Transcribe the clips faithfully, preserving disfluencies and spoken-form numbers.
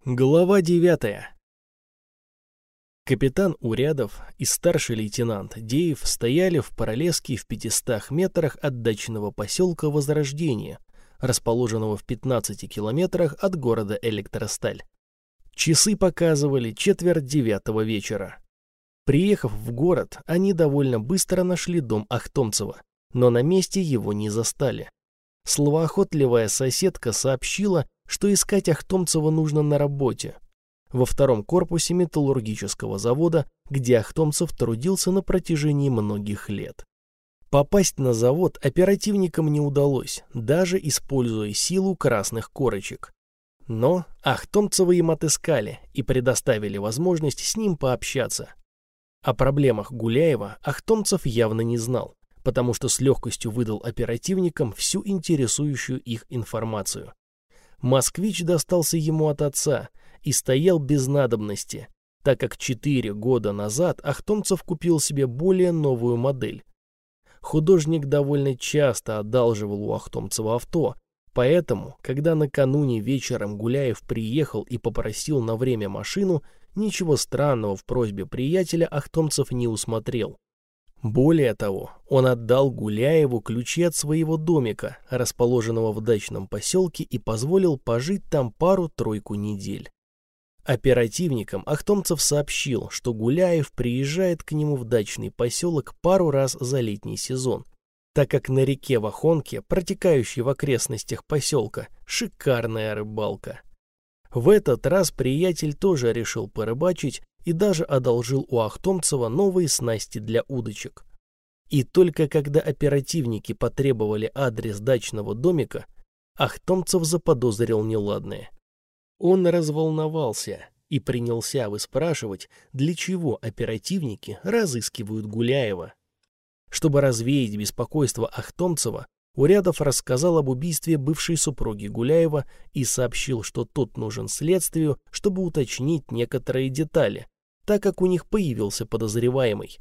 Глава девятая. Капитан Урядов и старший лейтенант Деев стояли в Пролеске в пятистах метрах от дачного поселка Возрождение, расположенного в пятнадцати километрах от города Электросталь. Часы показывали четверть девятого вечера. Приехав в город, они довольно быстро нашли дом Ахтомцева, но на месте его не застали. Словоохотливая соседка сообщила, что искать Ахтомцева нужно на работе, во втором корпусе металлургического завода, где Ахтомцев трудился на протяжении многих лет. Попасть на завод оперативникам не удалось, даже используя силу красных корочек. Но Ахтомцева им отыскали и предоставили возможность с ним пообщаться. О проблемах Гуляева Ахтомцев явно не знал, потому что с легкостью выдал оперативникам всю интересующую их информацию. Москвич достался ему от отца и стоял без надобности, так как четыре года назад Ахтомцев купил себе более новую модель. Художник довольно часто одалживал у Ахтомцева авто, поэтому, когда накануне вечером Гуляев приехал и попросил на время машину, ничего странного в просьбе приятеля Ахтомцев не усмотрел. Более того, он отдал Гуляеву ключи от своего домика, расположенного в дачном поселке, и позволил пожить там пару-тройку недель. Оперативникам Ахтомцев сообщил, что Гуляев приезжает к нему в дачный поселок пару раз за летний сезон, так как на реке Вахонке, протекающей в окрестностях поселка, шикарная рыбалка. В этот раз приятель тоже решил порыбачить и даже одолжил у Ахтомцева новые снасти для удочек. И только когда оперативники потребовали адрес дачного домика, Ахтомцев заподозрил неладное. Он разволновался и принялся выспрашивать, для чего оперативники разыскивают Гуляева. Чтобы развеять беспокойство Ахтомцева, Урядов рассказал об убийстве бывшей супруги Гуляева и сообщил, что тот нужен следствию, чтобы уточнить некоторые детали, так как у них появился подозреваемый.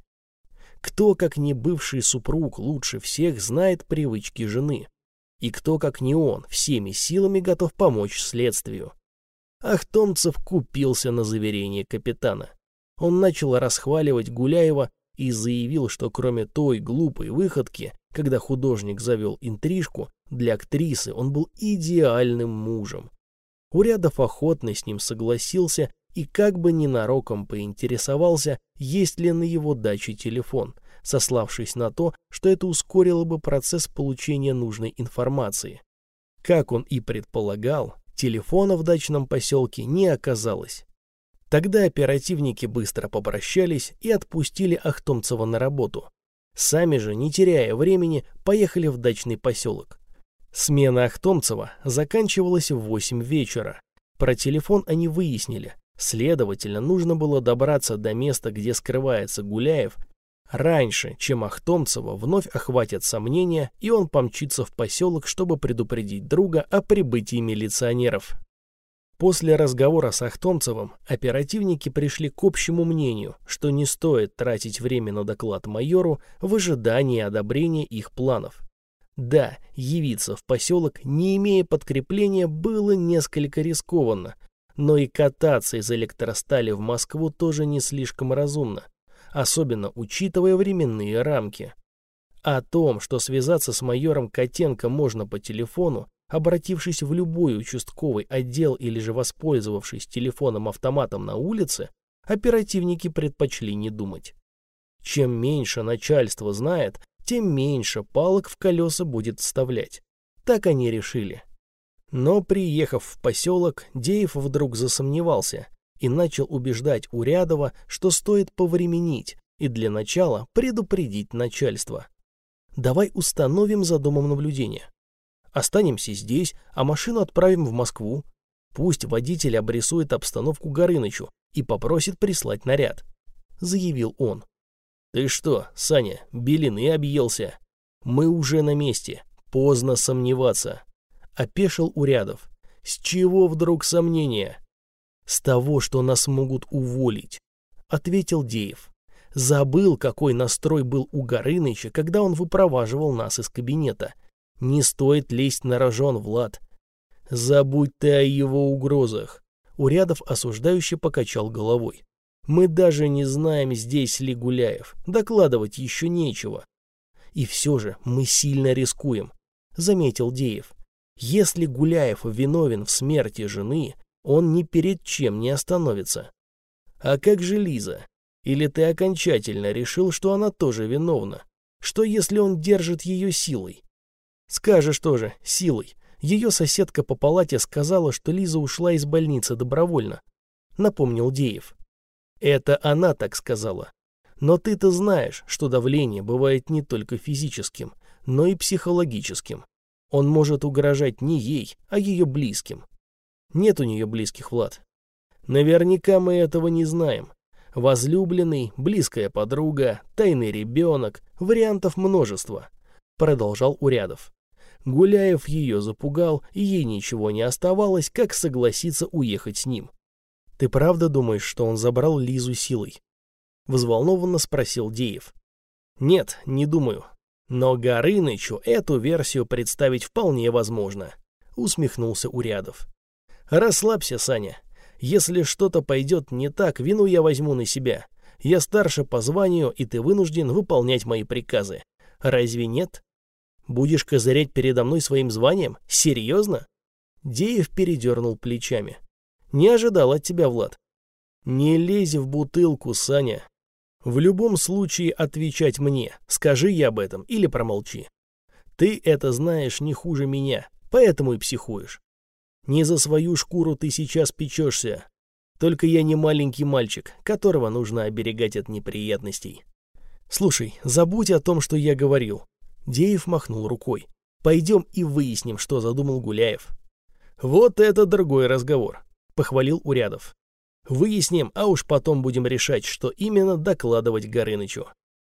Кто, как не бывший супруг, лучше всех знает привычки жены? И кто, как не он, всеми силами готов помочь следствию? Ахтомцев купился на заверение капитана. Он начал расхваливать Гуляева и заявил, что кроме той глупой выходки, когда художник завел интрижку, для актрисы он был идеальным мужем. Урядов охотно с ним согласился и как бы ненароком поинтересовался, есть ли на его даче телефон, сославшись на то, что это ускорило бы процесс получения нужной информации. Как он и предполагал, телефона в дачном поселке не оказалось. Тогда оперативники быстро попрощались и отпустили Ахтомцева на работу. Сами же, не теряя времени, поехали в дачный поселок. Смена Ахтомцева заканчивалась в восемь вечера. Про телефон они выяснили. Следовательно, нужно было добраться до места, где скрывается Гуляев, раньше, чем Ахтомцева вновь охватят сомнения, и он помчится в поселок, чтобы предупредить друга о прибытии милиционеров. После разговора с Ахтомцевым оперативники пришли к общему мнению, что не стоит тратить время на доклад майору в ожидании одобрения их планов. Да, явиться в поселок, не имея подкрепления, было несколько рискованно, но и кататься из Электростали в Москву тоже не слишком разумно, особенно учитывая временные рамки. О том, что связаться с майором Котенко можно по телефону, обратившись в любой участковый отдел или же воспользовавшись телефоном-автоматом на улице, оперативники предпочли не думать. Чем меньше начальство знает, тем меньше палок в колеса будет вставлять. Так они решили. Но, приехав в поселок, Деев вдруг засомневался и начал убеждать Урядова, что стоит повременить и для начала предупредить начальство. «Давай установим за домом наблюдение. Останемся здесь, а машину отправим в Москву. Пусть водитель обрисует обстановку Горынычу и попросит прислать наряд», — заявил он. «Ты что, Саня, белины объелся? Мы уже на месте. Поздно сомневаться», — опешил Урядов. «С чего вдруг сомнения?» «С того, что нас могут уволить», — ответил Деев. «Забыл, какой настрой был у Горыныча, когда он выпроваживал нас из кабинета. Не стоит лезть на рожон, Влад. Забудь ты о его угрозах. Урядов осуждающе покачал головой. «Мы даже не знаем, здесь ли Гуляев. Докладывать еще нечего». «И все же мы сильно рискуем», — заметил Деев. «Если Гуляев виновен в смерти жены, он ни перед чем не остановится». «А как же Лиза? Или ты окончательно решил, что она тоже виновна? Что, если он держит ее силой?» «Скажешь тоже, силой. Ее соседка по палате сказала, что Лиза ушла из больницы добровольно», — напомнил Деев. «Это она так сказала. Но ты-то знаешь, что давление бывает не только физическим, но и психологическим. Он может угрожать не ей, а ее близким. Нет у нее близких, Влад. Наверняка мы этого не знаем. Возлюбленный, близкая подруга, тайный ребенок, вариантов множество», — продолжал Урядов. Гуляев ее запугал, и ей ничего не оставалось, как согласиться уехать с ним. «Ты правда думаешь, что он забрал Лизу силой?» — взволнованно спросил Деев. «Нет, не думаю. Но Горынычу эту версию представить вполне возможно», — усмехнулся Урядов. «Расслабься, Саня. Если что-то пойдет не так, вину я возьму на себя. Я старше по званию, и ты вынужден выполнять мои приказы. Разве нет? Будешь козырять передо мной своим званием? Серьезно?» Деев передернул плечами. «Не ожидал от тебя, Влад». «Не лезь в бутылку, Саня. В любом случае отвечать мне, скажи я об этом или промолчи. Ты это знаешь не хуже меня, поэтому и психуешь. Не за свою шкуру ты сейчас печешься. Только я не маленький мальчик, которого нужно оберегать от неприятностей. Слушай, забудь о том, что я говорил». Деев махнул рукой. «Пойдем и выясним, что задумал Гуляев». «Вот это другой разговор», — похвалил Урядов. «Выясним, а уж потом будем решать, что именно докладывать Горынычу».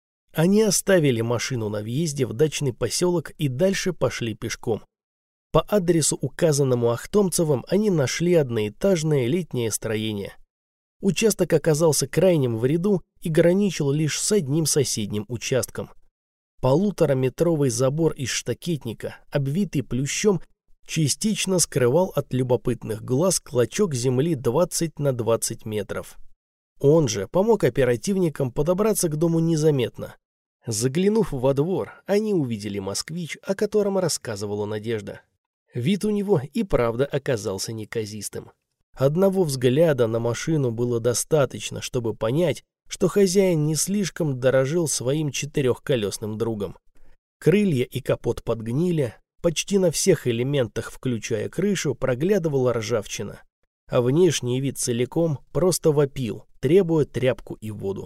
Они оставили машину на въезде в дачный поселок и дальше пошли пешком. По адресу, указанному Ахтомцевым, они нашли одноэтажное летнее строение. Участок оказался крайним в ряду и граничил лишь с одним соседним участком. Полутораметровый забор из штакетника, обвитый плющом, частично скрывал от любопытных глаз клочок земли двадцать на двадцать метров. Он же помог оперативникам подобраться к дому незаметно. Заглянув во двор, они увидели «Москвич», о котором рассказывала Надежда. Вид у него и правда оказался неказистым. Одного взгляда на машину было достаточно, чтобы понять, что хозяин не слишком дорожил своим четырехколесным другом. Крылья и капот подгнили, почти на всех элементах, включая крышу, проглядывала ржавчина, а внешний вид целиком просто вопил, требуя тряпку и воду.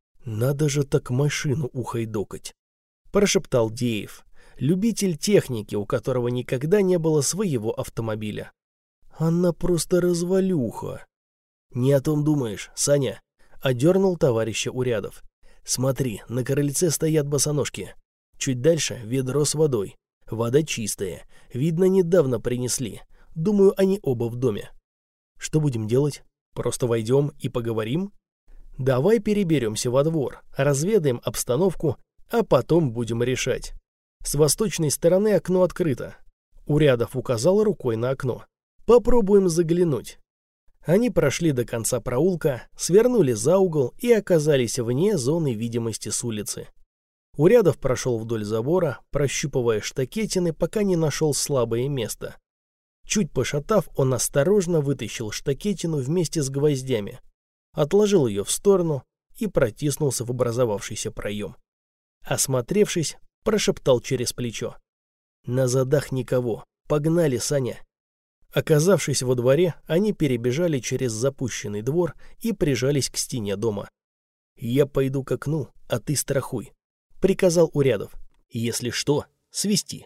«Надо же так машину ухайдокать», — прошептал Деев, любитель техники, у которого никогда не было своего автомобиля. «Она просто развалюха». «Не о том думаешь, Саня», — одернул товарища Урядов. «Смотри, на крыльце стоят босоножки. Чуть дальше ведро с водой. Вода чистая. Видно, недавно принесли. Думаю, они оба в доме. Что будем делать? Просто войдем и поговорим? Давай переберемся во двор, разведаем обстановку, а потом будем решать. С восточной стороны окно открыто». Урядов указал рукой на окно. «Попробуем заглянуть». Они прошли до конца проулка, свернули за угол и оказались вне зоны видимости с улицы. Урядов прошел вдоль забора, прощупывая штакетины, пока не нашел слабое место. Чуть пошатав, он осторожно вытащил штакетину вместе с гвоздями, отложил ее в сторону и протиснулся в образовавшийся проем. Осмотревшись, прошептал через плечо: «На задах никого. Погнали, Саня». Оказавшись во дворе, они перебежали через запущенный двор и прижались к стене дома. «Я пойду к окну, а ты страхуй», — приказал Урядов. «Если что, свисти».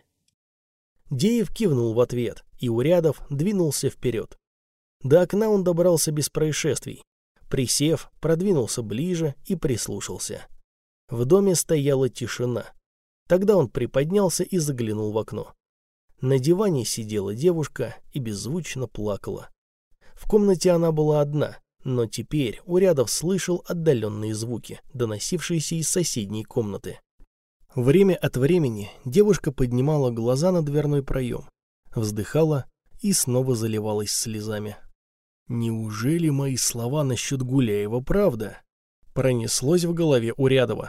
Деев кивнул в ответ, и Урядов двинулся вперед. До окна он добрался без происшествий. Присев, продвинулся ближе и прислушался. В доме стояла тишина. Тогда он приподнялся и заглянул в окно. На диване сидела девушка и беззвучно плакала. В комнате она была одна, но теперь Урядов слышал отдаленные звуки, доносившиеся из соседней комнаты. Время от времени девушка поднимала глаза на дверной проем, вздыхала и снова заливалась слезами. Неужели мои слова насчет Гуляева правда? Пронеслось в голове у Рядова.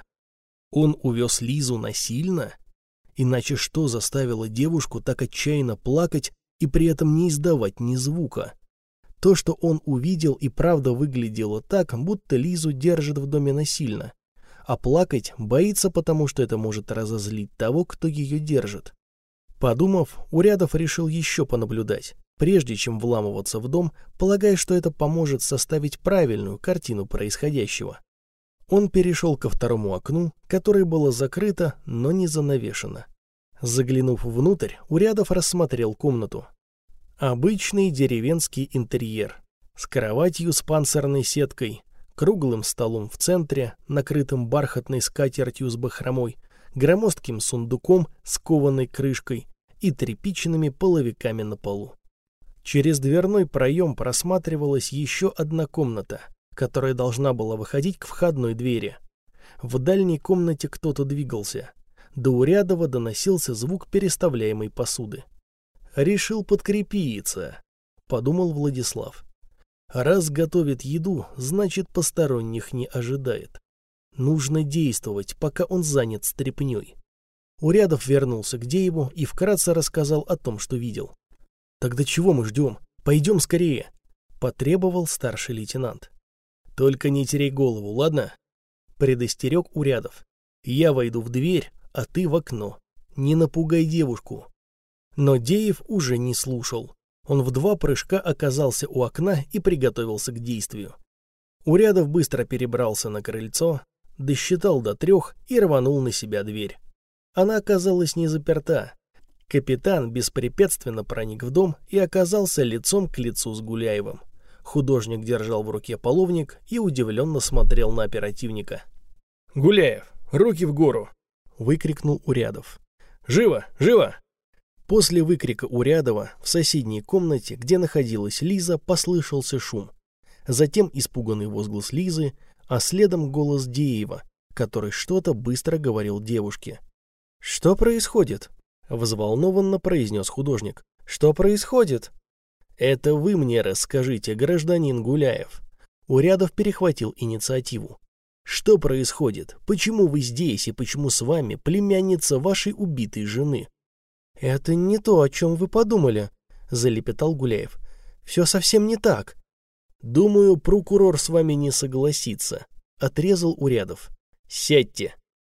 Он увез Лизу насильно? Иначе что заставило девушку так отчаянно плакать и при этом не издавать ни звука? То, что он увидел, и правда выглядело так, будто Лизу держат в доме насильно. А плакать боится, потому что это может разозлить того, кто ее держит. Подумав, Урядов решил еще понаблюдать, прежде чем вламываться в дом, полагая, что это поможет составить правильную картину происходящего. Он перешел ко второму окну, которое было закрыто, но не занавешено. Заглянув внутрь, Урядов рассмотрел комнату. Обычный деревенский интерьер, с кроватью с панцирной сеткой, круглым столом в центре, накрытым бархатной скатертью с бахромой, громоздким сундуком с кованой крышкой и тряпичными половиками на полу. Через дверной проем просматривалась еще одна комната, которая должна была выходить к входной двери. В дальней комнате кто-то двигался. До Урядова доносился звук переставляемой посуды. «Решил подкрепиться», — подумал Владислав. «Раз готовит еду, значит, посторонних не ожидает. Нужно действовать, пока он занят стряпнёй». Урядов вернулся к Дееву и вкратце рассказал о том, что видел. «Тогда чего мы ждем? Пойдем скорее», — потребовал старший лейтенант. «Только не теряй голову, ладно?» — предостерег Урядов. «Я войду в дверь, а ты в окно. Не напугай девушку». Но Деев уже не слушал. Он в два прыжка оказался у окна и приготовился к действию. Урядов быстро перебрался на крыльцо, досчитал до трех и рванул на себя дверь. Она оказалась не заперта. Капитан беспрепятственно проник в дом и оказался лицом к лицу с Гуляевым. Художник держал в руке половник и удивленно смотрел на оперативника. «Гуляев, руки в гору!» — выкрикнул Урядов. «Живо! Живо!» После выкрика Урядова в соседней комнате, где находилась Лиза, послышался шум. Затем испуганный возглас Лизы, а следом голос Деева, который что-то быстро говорил девушке. «Что происходит?» — взволнованно произнес художник. «Что происходит?» «Это вы мне расскажите, гражданин Гуляев». Урядов перехватил инициативу. «Что происходит? Почему вы здесь и почему с вами племянница вашей убитой жены?» «Это не то, о чем вы подумали», — залепетал Гуляев. «Все совсем не так». «Думаю, прокурор с вами не согласится», — отрезал Урядов. «Сядьте».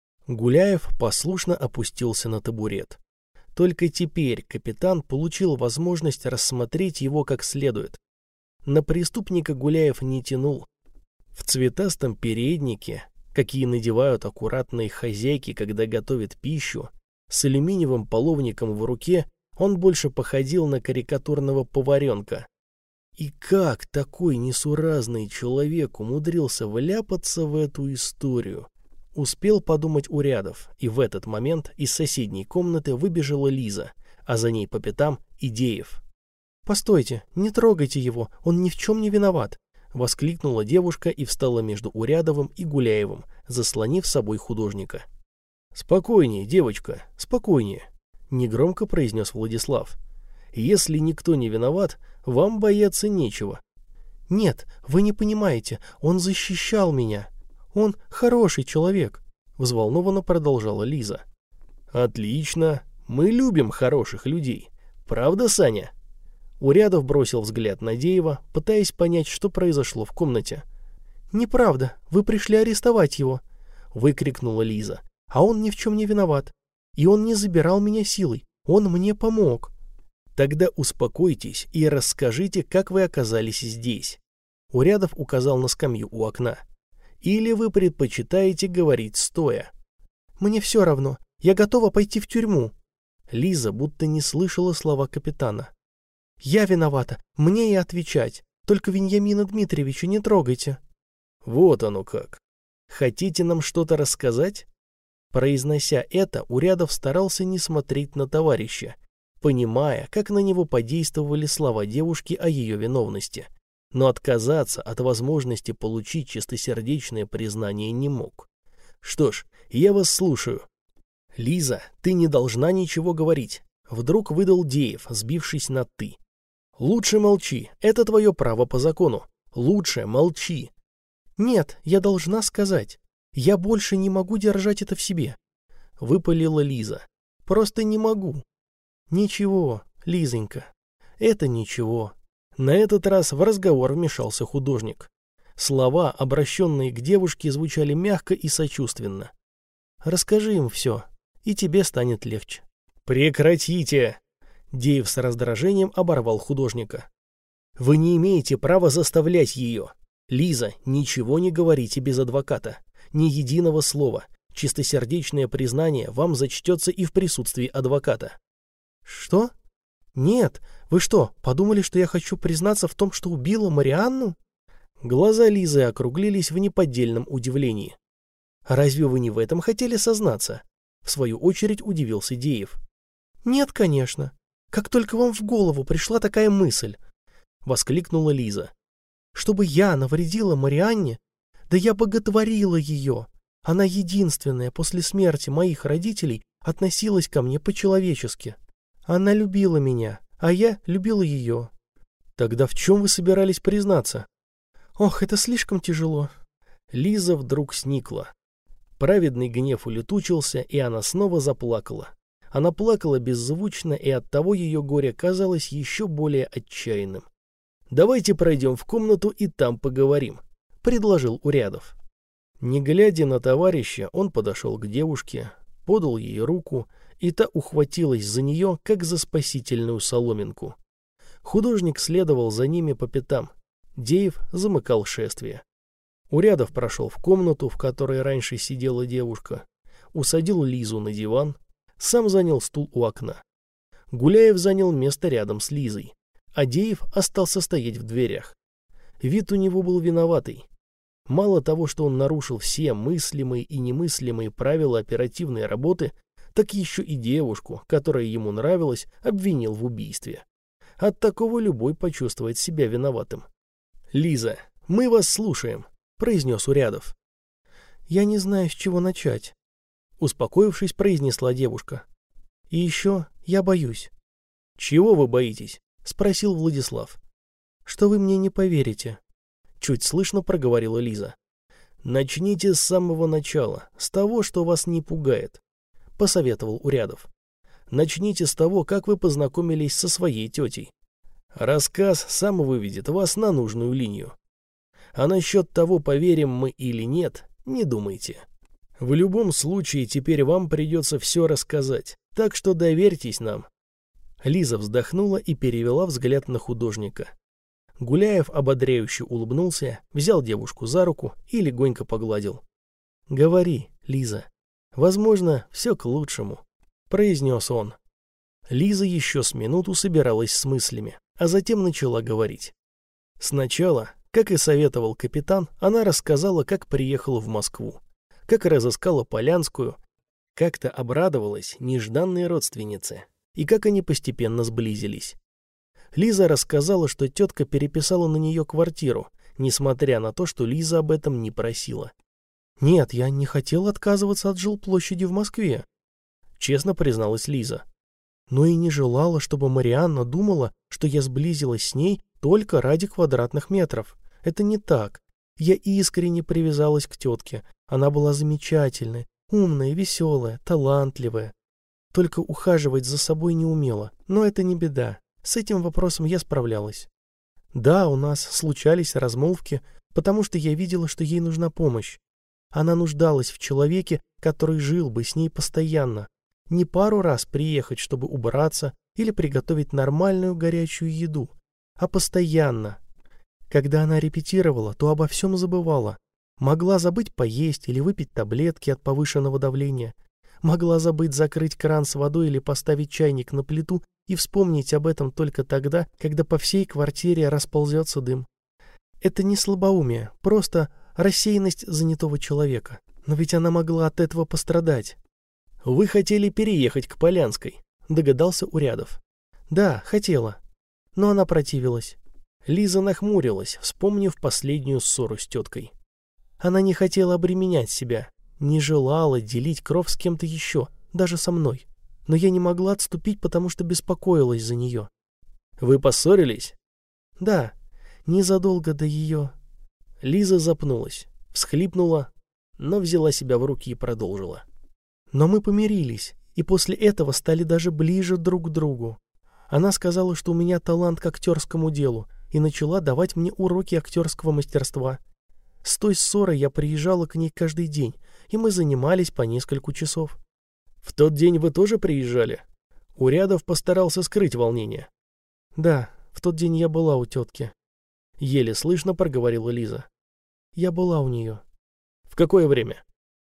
Гуляев послушно опустился на табурет. Только теперь капитан получил возможность рассмотреть его как следует. На преступника Гуляев не тянул. В цветастом переднике, какие надевают аккуратные хозяйки, когда готовят пищу, с алюминиевым половником в руке, он больше походил на карикатурного поваренка. И как такой несуразный человек умудрился вляпаться в эту историю? Успел подумать Урядов, и в этот момент из соседней комнаты выбежала Лиза, а за ней по пятам и Деев. «Постойте, не трогайте его, он ни в чем не виноват!» — воскликнула девушка и встала между Урядовым и Гуляевым, заслонив собой художника. «Спокойнее, девочка, спокойнее», — негромко произнес Владислав. «Если никто не виноват, вам бояться нечего». «Нет, вы не понимаете, он защищал меня. Он хороший человек», — взволнованно продолжала Лиза. «Отлично, мы любим хороших людей. Правда, Саня?» Урядов бросил взгляд на Деева, пытаясь понять, что произошло в комнате. «Неправда, вы пришли арестовать его», — выкрикнула Лиза. «А он ни в чем не виноват. И он не забирал меня силой. Он мне помог». «Тогда успокойтесь и расскажите, как вы оказались здесь». Урядов указал на скамью у окна. «Или вы предпочитаете говорить стоя?» «Мне все равно. Я готова пойти в тюрьму». Лиза будто не слышала слова капитана. «Я виновата. Мне и отвечать. Только Вениамина Дмитриевича не трогайте». «Вот оно как. Хотите нам что-то рассказать?» Произнося это, Урядов старался не смотреть на товарища, понимая, как на него подействовали слова девушки о ее виновности. Но отказаться от возможности получить чистосердечное признание не мог. «Что ж, я вас слушаю». «Лиза, ты не должна ничего говорить», — вдруг выдал Деев, сбившись на «ты». Лучше молчи, это твое право по закону. Лучше молчи. Нет, я должна сказать. Я больше не могу держать это в себе. Выпалила Лиза. Просто не могу. Ничего, Лизонька, это ничего. На этот раз в разговор вмешался художник. Слова, обращенные к девушке, звучали мягко и сочувственно. Расскажи им все, и тебе станет легче. Прекратите! Деев с раздражением оборвал художника. Вы не имеете права заставлять ее. Лиза, ничего не говорите без адвоката. Ни единого слова. Чистосердечное признание вам зачтется и в присутствии адвоката. Что? Нет, вы что, подумали, что я хочу признаться в том, что убила Марианну? Глаза Лизы округлились в неподдельном удивлении. Разве вы не в этом хотели сознаться? В свою очередь удивился Деев. Нет, конечно. Как только вам в голову пришла такая мысль, воскликнула Лиза. Чтобы я навредила Марианне? Да я боготворила ее. Она единственная после смерти моих родителей относилась ко мне по-человечески. Она любила меня, а я любила ее. Тогда в чем вы собирались признаться? Ох, это слишком тяжело. Лиза вдруг сникла. Праведный гнев улетучился, и она снова заплакала. Она плакала беззвучно, и оттого ее горе казалось еще более отчаянным. «Давайте пройдем в комнату и там поговорим», — предложил Урядов. Не глядя на товарища, он подошел к девушке, подал ей руку, и та ухватилась за нее, как за спасительную соломинку. Художник следовал за ними по пятам. Деев замыкал шествие. Урядов прошел в комнату, в которой раньше сидела девушка, усадил Лизу на диван, сам занял стул у окна. Гуляев занял место рядом с Лизой, а Деев остался стоять в дверях. Вид у него был виноватый. Мало того, что он нарушил все мыслимые и немыслимые правила оперативной работы, так еще и девушку, которая ему нравилась, обвинил в убийстве. От такого любой почувствует себя виноватым. «Лиза, мы вас слушаем», — произнес Урядов. «Я не знаю, с чего начать», — успокоившись, произнесла девушка. «И еще я боюсь». «Чего вы боитесь?» — спросил Владислав. «Что вы мне не поверите», — чуть слышно проговорила Лиза. «Начните с самого начала, с того, что вас не пугает», — посоветовал Урядов. «Начните с того, как вы познакомились со своей тетей. Рассказ сам выведет вас на нужную линию. А насчет того, поверим мы или нет, не думайте. В любом случае, теперь вам придется все рассказать, так что доверьтесь нам». Лиза вздохнула и перевела взгляд на художника. Гуляев ободряюще улыбнулся, взял девушку за руку и легонько погладил. «Говори, Лиза. Возможно, все к лучшему», — произнес он. Лиза еще с минуту собиралась с мыслями, а затем начала говорить. Сначала, как и советовал капитан, она рассказала, как приехала в Москву, как разыскала Полянскую, как-то обрадовалась нежданной родственнице, и как они постепенно сблизились. Лиза рассказала, что тетка переписала на нее квартиру, несмотря на то, что Лиза об этом не просила. «Нет, я не хотела отказываться от жилплощади в Москве», — честно призналась Лиза. «Но и не желала, чтобы Марианна думала, что я сблизилась с ней только ради квадратных метров. Это не так. Я искренне привязалась к тетке. Она была замечательная, умная, веселая, талантливая. Только ухаживать за собой не умела, но это не беда. С этим вопросом я справлялась. Да, у нас случались размолвки, потому что я видела, что ей нужна помощь. Она нуждалась в человеке, который жил бы с ней постоянно. Не пару раз приехать, чтобы убраться или приготовить нормальную горячую еду, а постоянно. Когда она репетировала, то обо всем забывала. Могла забыть поесть или выпить таблетки от повышенного давления. Могла забыть закрыть кран с водой или поставить чайник на плиту и вспомнить об этом только тогда, когда по всей квартире расползется дым. Это не слабоумие, просто рассеянность занятого человека. Но ведь она могла от этого пострадать. «Вы хотели переехать к Полянской», — догадался Урядов. «Да, хотела. Но она противилась». Лиза нахмурилась, вспомнив последнюю ссору с теткой. Она не хотела обременять себя, не желала делить кров с кем-то еще, даже со мной. Но я не могла отступить, потому что беспокоилась за нее. Вы поссорились? Да, незадолго до ее... Лиза запнулась, всхлипнула, но взяла себя в руки и продолжила. Но мы помирились, и после этого стали даже ближе друг к другу. Она сказала, что у меня талант к актерскому делу, и начала давать мне уроки актерского мастерства. С той ссорой я приезжала к ней каждый день, и мы занимались по несколько часов. В тот день вы тоже приезжали? Урядов постарался скрыть волнение. Да, в тот день я была у тетки. Еле слышно проговорила Лиза. Я была у нее. В какое время?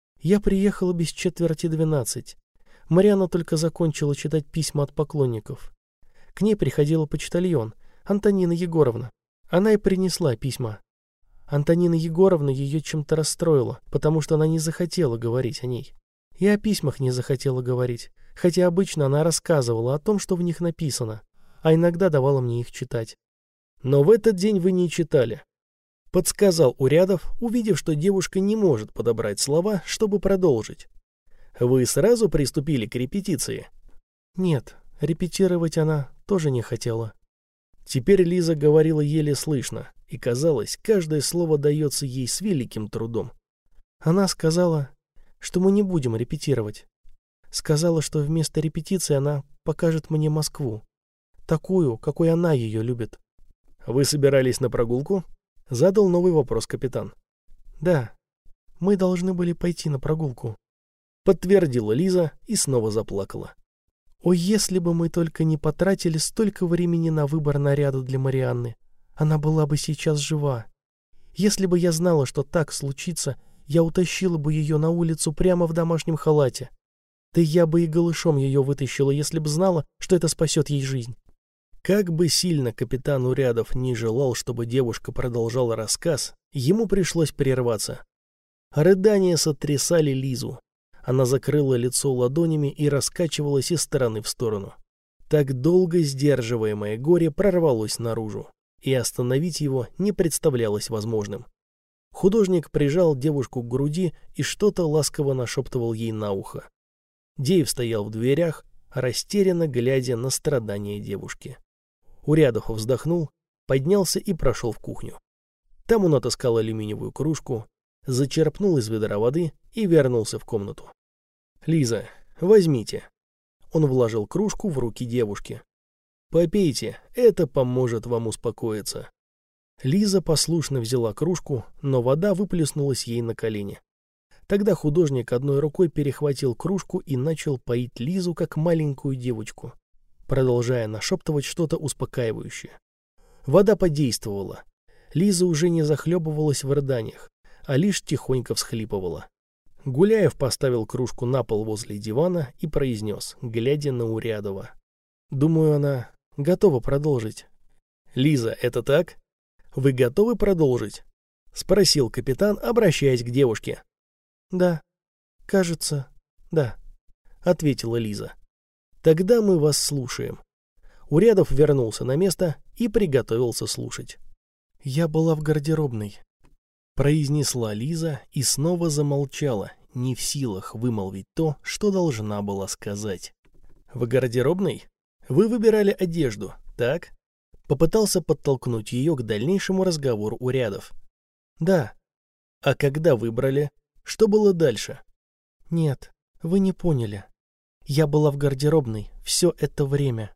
Я приехала без четверти двенадцать. Марианна только закончила читать письма от поклонников. К ней приходила почтальон, Антонина Егоровна. Она и принесла письма. Антонина Егоровна ее чем-то расстроила, потому что она не захотела говорить о ней. И о письмах не захотела говорить, хотя обычно она рассказывала о том, что в них написано, а иногда давала мне их читать. Но в этот день вы не читали. Подсказал Урядов, увидев, что девушка не может подобрать слова, чтобы продолжить. Вы сразу приступили к репетиции? Нет, репетировать она тоже не хотела. Теперь Лиза говорила еле слышно, и, казалось, каждое слово дается ей с великим трудом. Она сказала, что мы не будем репетировать. Сказала, что вместо репетиции она покажет мне Москву. Такую, какой она ее любит. Вы собирались на прогулку? Задал новый вопрос капитан. Да, мы должны были пойти на прогулку. Подтвердила Лиза и снова заплакала. О, если бы мы только не потратили столько времени на выбор наряда для Марианны. Она была бы сейчас жива. Если бы я знала, что так случится, я утащила бы ее на улицу прямо в домашнем халате. Да я бы и голышом ее вытащила, если бы знала, что это спасет ей жизнь. Как бы сильно капитан Урядов не желал, чтобы девушка продолжала рассказ, ему пришлось прерваться. Рыдания сотрясали Лизу. Она закрыла лицо ладонями и раскачивалась из стороны в сторону. Так долго сдерживаемое горе прорвалось наружу, и остановить его не представлялось возможным. Художник прижал девушку к груди и что-то ласково нашептывал ей на ухо. Деев стоял в дверях, растерянно глядя на страдания девушки. Урядов вздохнул, поднялся и прошел в кухню. Там он отыскал алюминиевую кружку, зачерпнул из ведра воды и вернулся в комнату. «Лиза, возьмите». Он вложил кружку в руки девушки. «Попейте, это поможет вам успокоиться». Лиза послушно взяла кружку, но вода выплеснулась ей на колени. Тогда художник одной рукой перехватил кружку и начал поить Лизу как маленькую девочку, продолжая нашептывать что-то успокаивающее. Вода подействовала. Лиза уже не захлебывалась в рыданиях, а лишь тихонько всхлипывала. Гуляев поставил кружку на пол возле дивана и произнес, глядя на Урядова. «Думаю, она готова продолжить». «Лиза, это так? Вы готовы продолжить?» — спросил капитан, обращаясь к девушке. «Да, кажется, да», — ответила Лиза. «Тогда мы вас слушаем». Урядов вернулся на место и приготовился слушать. «Я была в гардеробной», — произнесла Лиза и снова замолчала, не в силах вымолвить то, что должна была сказать. «В гардеробной? Вы выбирали одежду, так?» Попытался подтолкнуть ее к дальнейшему разговору Урядов. «Да». «А когда выбрали? Что было дальше?» «Нет, вы не поняли. Я была в гардеробной все это время».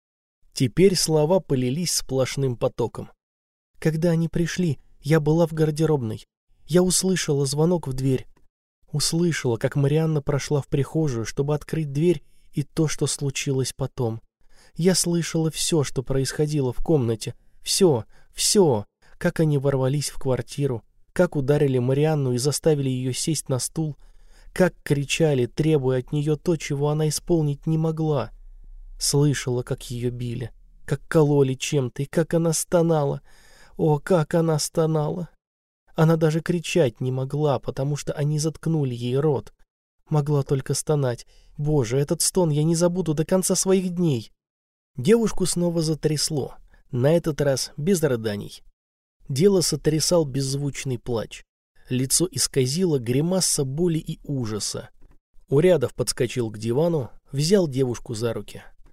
Теперь слова полились сплошным потоком. «Когда они пришли, я была в гардеробной. Я услышала звонок в дверь. Услышала, как Марианна прошла в прихожую, чтобы открыть дверь, и то, что случилось потом. Я слышала все, что происходило в комнате. Все, все. Как они ворвались в квартиру, как ударили Марианну и заставили ее сесть на стул, как кричали, требуя от нее то, чего она исполнить не могла. Слышала, как ее били, как кололи чем-то, и как она стонала. О, как она стонала! Она даже кричать не могла, потому что они заткнули ей рот. Могла только стонать. Боже, этот стон я не забуду до конца своих дней. Девушку снова затрясло, на этот раз без рыданий. Дело сотрясал беззвучный плач. Лицо исказило гримаса боли и ужаса. Урядов подскочил к дивану, взял девушку за руки.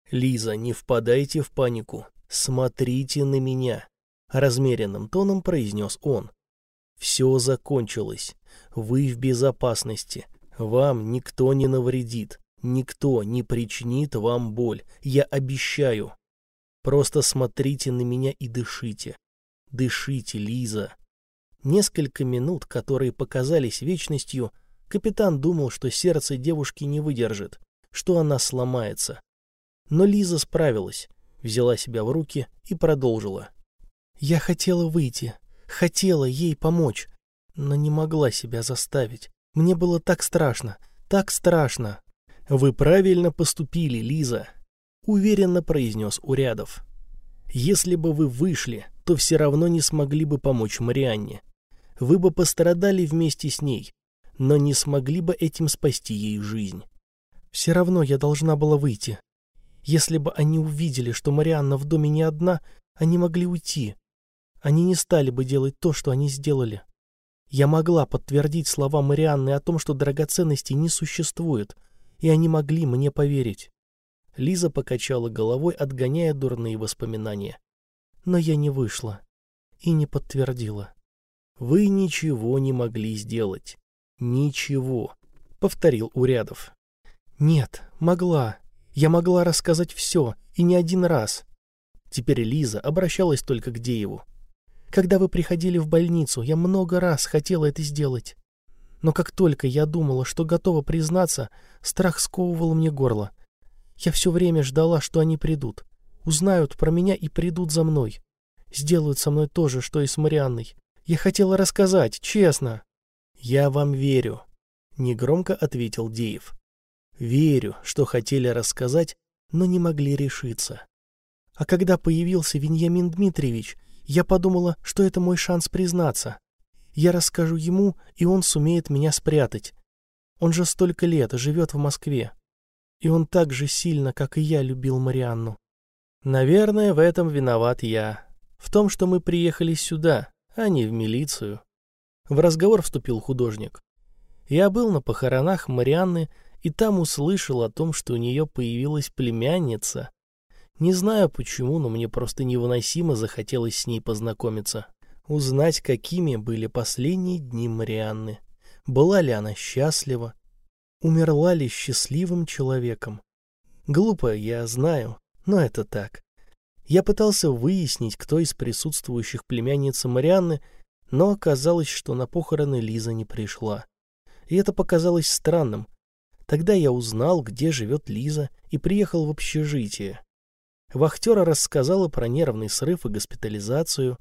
«Лиза, не впадайте в панику. Смотрите на меня», — размеренным тоном произнес он. «Все закончилось. Вы в безопасности. Вам никто не навредит. Никто не причинит вам боль. Я обещаю. Просто смотрите на меня и дышите. Дышите, Лиза». Несколько минут, которые показались вечностью, капитан думал, что сердце девушки не выдержит, что она сломается. Но Лиза справилась, взяла себя в руки и продолжила. «Я хотела выйти, хотела ей помочь, но не могла себя заставить. Мне было так страшно, так страшно». «Вы правильно поступили, Лиза», — уверенно произнес Урядов. «Если бы вы вышли, то все равно не смогли бы помочь Марианне. Вы бы пострадали вместе с ней, но не смогли бы этим спасти ей жизнь». «Все равно я должна была выйти. Если бы они увидели, что Марианна в доме не одна, они могли уйти. Они не стали бы делать то, что они сделали. Я могла подтвердить слова Марианны о том, что драгоценностей не существует, и они могли мне поверить». Лиза покачала головой, отгоняя дурные воспоминания. «Но я не вышла и не подтвердила». «Вы ничего не могли сделать. Ничего», — повторил Урядов. «Нет, могла. Я могла рассказать все, и не один раз». Теперь Лиза обращалась только к Дееву. «Когда вы приходили в больницу, я много раз хотела это сделать. Но как только я думала, что готова признаться, страх сковывал мне горло. Я все время ждала, что они придут, узнают про меня и придут за мной. Сделают со мной то же, что и с Марианной. Я хотела рассказать, честно». «Я вам верю», — негромко ответил Деев. «Верю, что хотели рассказать, но не могли решиться». «А когда появился Веньямин Дмитриевич, я подумала, что это мой шанс признаться. Я расскажу ему, и он сумеет меня спрятать. Он же столько лет живет в Москве. И он так же сильно, как и я, любил Марианну». «Наверное, в этом виноват я. В том, что мы приехали сюда, а не в милицию». В разговор вступил художник. «Я был на похоронах Марианны, и там услышал о том, что у нее появилась племянница. Не знаю почему, но мне просто невыносимо захотелось с ней познакомиться. Узнать, какими были последние дни Марианны. Была ли она счастлива? Умерла ли счастливым человеком? Глупо, я знаю, но это так. Я пытался выяснить, кто из присутствующих племянница Марианны, но оказалось, что на похороны Лиза не пришла. И это показалось странным. Тогда я узнал, где живет Лиза, и приехал в общежитие. Вахтера рассказала про нервный срыв и госпитализацию.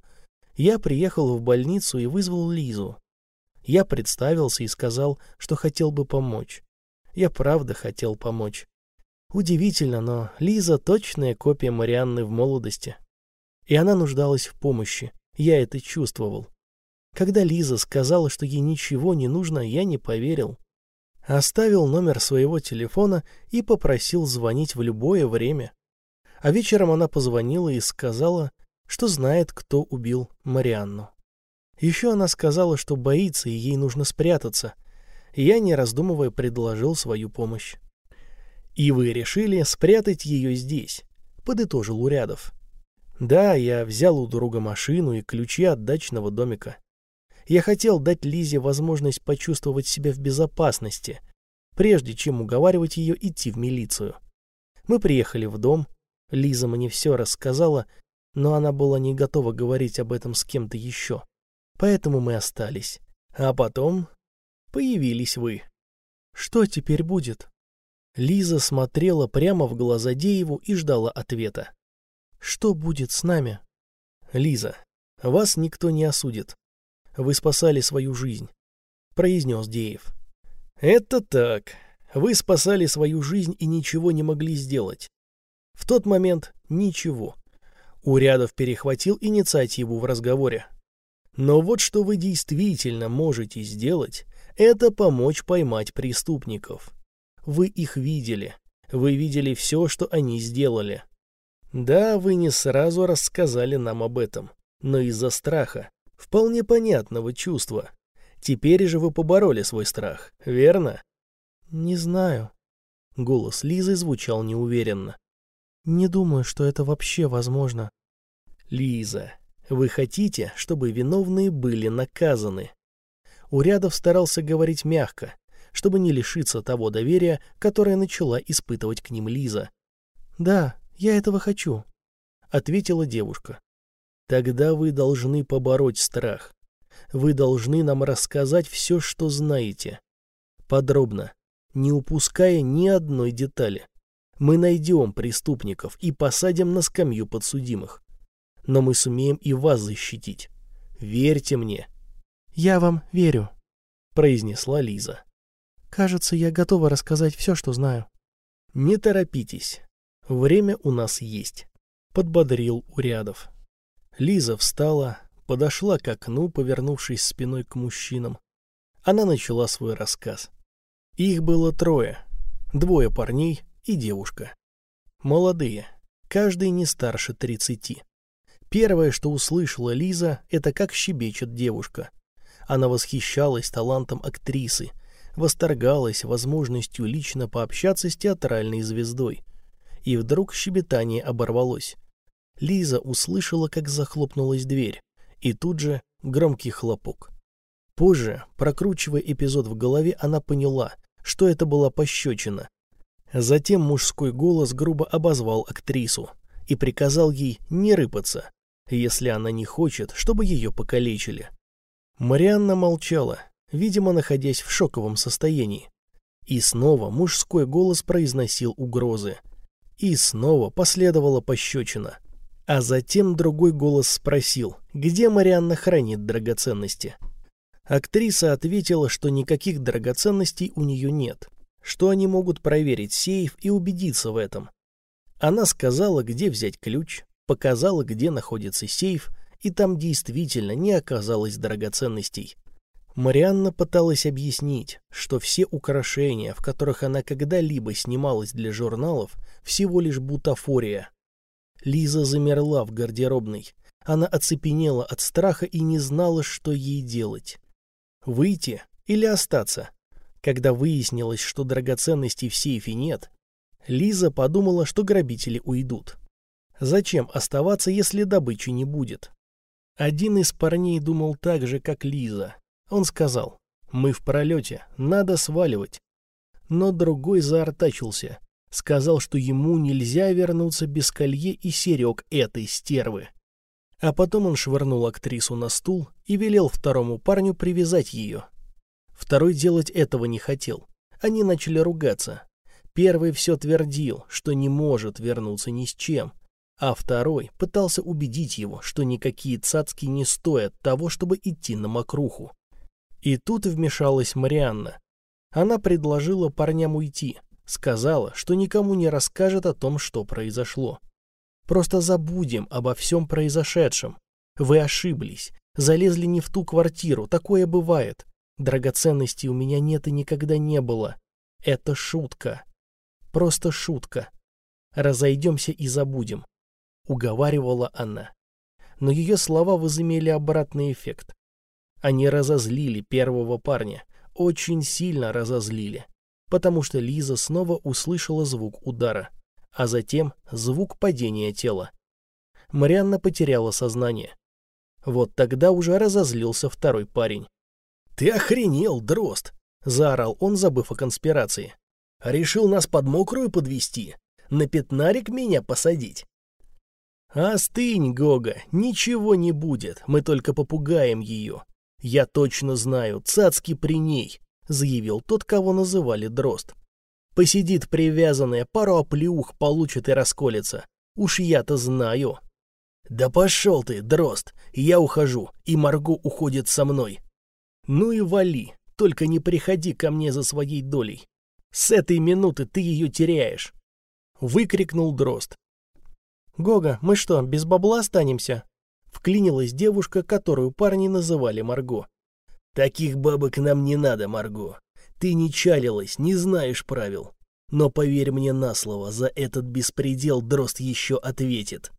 Я приехал в больницу и вызвал Лизу. Я представился и сказал, что хотел бы помочь. Я правда хотел помочь. Удивительно, но Лиза точная копия Марианны в молодости. И она нуждалась в помощи. Я это чувствовал. Когда Лиза сказала, что ей ничего не нужно, я не поверил. Оставил номер своего телефона и попросил звонить в любое время. А вечером она позвонила и сказала, что знает, кто убил Марианну. Еще она сказала, что боится и ей нужно спрятаться. И я, не раздумывая, предложил свою помощь. «И вы решили спрятать ее здесь», — подытожил Урядов. «Да, я взял у друга машину и ключи от дачного домика. Я хотел дать Лизе возможность почувствовать себя в безопасности, прежде чем уговаривать ее идти в милицию. Мы приехали в дом, Лиза мне все рассказала, но она была не готова говорить об этом с кем-то еще. Поэтому мы остались. А потом появились вы». «Что теперь будет?» Лиза смотрела прямо в глаза Дееву и ждала ответа. «Что будет с нами?» «Лиза, вас никто не осудит. Вы спасали свою жизнь», — произнес Деев. «Это так. Вы спасали свою жизнь и ничего не могли сделать. В тот момент ничего». Урядов перехватил инициативу в разговоре. «Но вот что вы действительно можете сделать, это помочь поймать преступников. Вы их видели. Вы видели все, что они сделали. Да, вы не сразу рассказали нам об этом, но из-за страха, вполне понятного чувства. Теперь же вы побороли свой страх, верно?» «Не знаю». Голос Лизы звучал неуверенно. Не думаю, что это вообще возможно. Лиза, вы хотите, чтобы виновные были наказаны? Урядов старался говорить мягко, чтобы не лишиться того доверия, которое начала испытывать к ним Лиза. Да, я этого хочу, ответила девушка. Тогда вы должны побороть страх. Вы должны нам рассказать все, что знаете. Подробно, не упуская ни одной детали. Мы найдем преступников и посадим на скамью подсудимых. Но мы сумеем и вас защитить. Верьте мне. Я вам верю, произнесла Лиза. Кажется, я готова рассказать все, что знаю. Не торопитесь. Время у нас есть, подбодрил Урядов. Лиза встала, подошла к окну, повернувшись спиной к мужчинам. Она начала свой рассказ. Их было трое. Двое парней и девушка. Молодые, каждый не старше тридцати. Первое, что услышала Лиза, это как щебечет девушка. Она восхищалась талантом актрисы, восторгалась возможностью лично пообщаться с театральной звездой. И вдруг щебетание оборвалось. Лиза услышала, как захлопнулась дверь, и тут же громкий хлопок. Позже, прокручивая эпизод в голове, она поняла, что это была пощечина. Затем мужской голос грубо обозвал актрису и приказал ей не рыпаться, если она не хочет, чтобы ее покалечили. Марианна молчала, видимо, находясь в шоковом состоянии. И снова мужской голос произносил угрозы. И снова последовала пощечина. А затем другой голос спросил, где Марианна хранит драгоценности. Актриса ответила, что никаких драгоценностей у нее нет, что они могут проверить сейф и убедиться в этом. Она сказала, где взять ключ, показала, где находится сейф, и там действительно не оказалось драгоценностей. Марианна пыталась объяснить, что все украшения, в которых она когда-либо снималась для журналов, всего лишь бутафория. Лиза замерла в гардеробной. Она оцепенела от страха и не знала, что ей делать. Выйти или остаться? Когда выяснилось, что драгоценностей в сейфе нет, Лиза подумала, что грабители уйдут. Зачем оставаться, если добычи не будет? Один из парней думал так же, как Лиза. Он сказал, мы в пролете, надо сваливать. Но другой заортачился. Сказал, что ему нельзя вернуться без колье и серег этой стервы. А потом он швырнул актрису на стул и велел второму парню привязать ее. Второй делать этого не хотел. Они начали ругаться. Первый все твердил, что не может вернуться ни с чем, а второй пытался убедить его, что никакие цацки не стоят того, чтобы идти на мокруху. И тут вмешалась Марианна. Она предложила парням уйти, сказала, что никому не расскажет о том, что произошло. Просто забудем обо всем произошедшем. Вы ошиблись, залезли не в ту квартиру, такое бывает. Драгоценностей у меня нет и никогда не было. Это шутка. Просто шутка. Разойдемся и забудем. Уговаривала она. Но ее слова возымели обратный эффект. Они разозлили первого парня. Очень сильно разозлили. Потому что Лиза снова услышала звук удара. А затем звук падения тела. Марианна потеряла сознание. Вот тогда уже разозлился второй парень. «Ты охренел, Дрозд!» — заорал он, забыв о конспирации. «Решил нас под мокрую подвести? На пятнарик меня посадить?» «Остынь, Гога, ничего не будет, мы только попугаем ее. Я точно знаю, цацки при ней», — заявил тот, кого называли Дрозд. «Посидит привязанная, пару оплеух получит и расколется. Уж я-то знаю». «Да пошел ты, Дрозд, я ухожу, и Марго уходит со мной». «Ну и вали, только не приходи ко мне за своей долей. С этой минуты ты ее теряешь», — выкрикнул Дрозд. «Гога, мы что, без бабла останемся?» — вклинилась девушка, которую парни называли Марго. «Таких бабок нам не надо, Марго. Ты не чалилась, не знаешь правил. Но поверь мне на слово, за этот беспредел Дрозд еще ответит».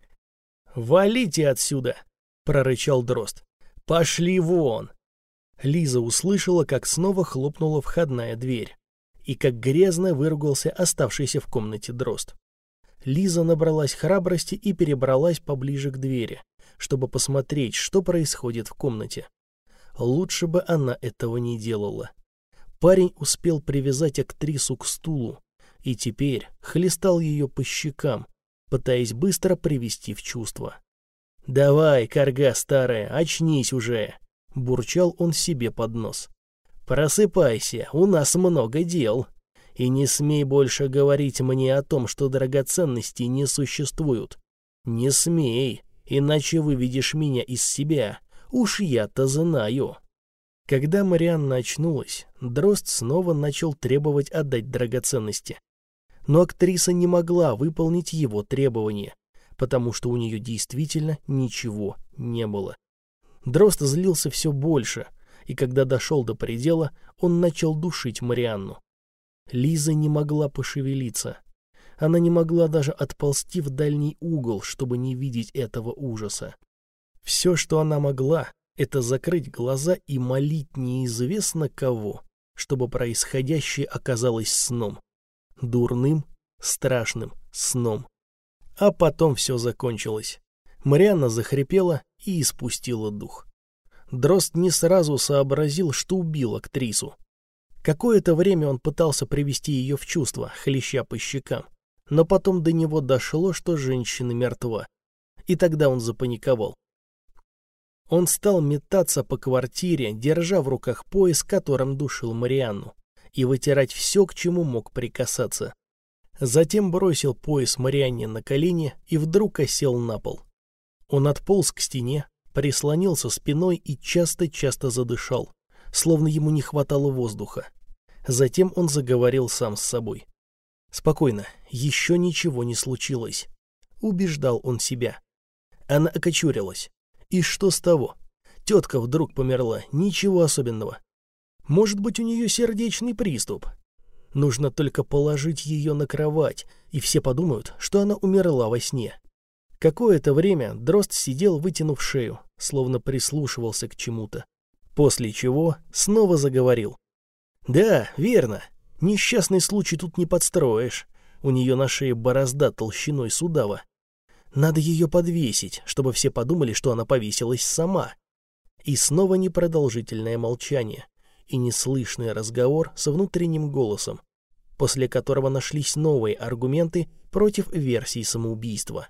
«Валите отсюда!» — прорычал Дрозд. «Пошли вон!» Лиза услышала, как снова хлопнула входная дверь, и как грязно выругался оставшийся в комнате Дрозд. Лиза набралась храбрости и перебралась поближе к двери, чтобы посмотреть, что происходит в комнате. Лучше бы она этого не делала. Парень успел привязать актрису к стулу и теперь хлестал ее по щекам, пытаясь быстро привести в чувство. «Давай, карга старая, очнись уже!» — бурчал он себе под нос. «Просыпайся, у нас много дел. И не смей больше говорить мне о том, что драгоценностей не существуют. Не смей, иначе выведешь меня из себя. Уж я-то знаю». Когда Марианна очнулась, Дрозд снова начал требовать отдать драгоценности. Но актриса не могла выполнить его требования, потому что у нее действительно ничего не было. Дрозд злился все больше, и когда дошел до предела, он начал душить Марианну. Лиза не могла пошевелиться. Она не могла даже отползти в дальний угол, чтобы не видеть этого ужаса. Все, что она могла, это закрыть глаза и молить неизвестно кого, чтобы происходящее оказалось сном. Дурным, страшным сном. А потом все закончилось. Марианна захрипела и испустила дух. Дрозд не сразу сообразил, что убил актрису. Какое-то время он пытался привести ее в чувство, хлеща по щекам, но потом до него дошло, что женщина мертва. И тогда он запаниковал. Он стал метаться по квартире, держа в руках пояс, которым душил Марианну, и вытирать все, к чему мог прикасаться. Затем бросил пояс Марианне на колени и вдруг осел на пол. Он отполз к стене, прислонился спиной и часто-часто задышал, словно ему не хватало воздуха. Затем он заговорил сам с собой. «Спокойно, еще ничего не случилось», — убеждал он себя. Она окочурилась. И что с того? Тетка вдруг померла, ничего особенного. Может быть, у нее сердечный приступ. Нужно только положить ее на кровать, и все подумают, что она умерла во сне. Какое-то время Дрозд сидел, вытянув шею, словно прислушивался к чему-то. После чего снова заговорил. «Да, верно. Несчастный случай тут не подстроишь. У нее на шее борозда толщиной с удава. Надо ее подвесить, чтобы все подумали, что она повесилась сама». И снова непродолжительное молчание и неслышный разговор с внутренним голосом, после которого нашлись новые аргументы против версии самоубийства.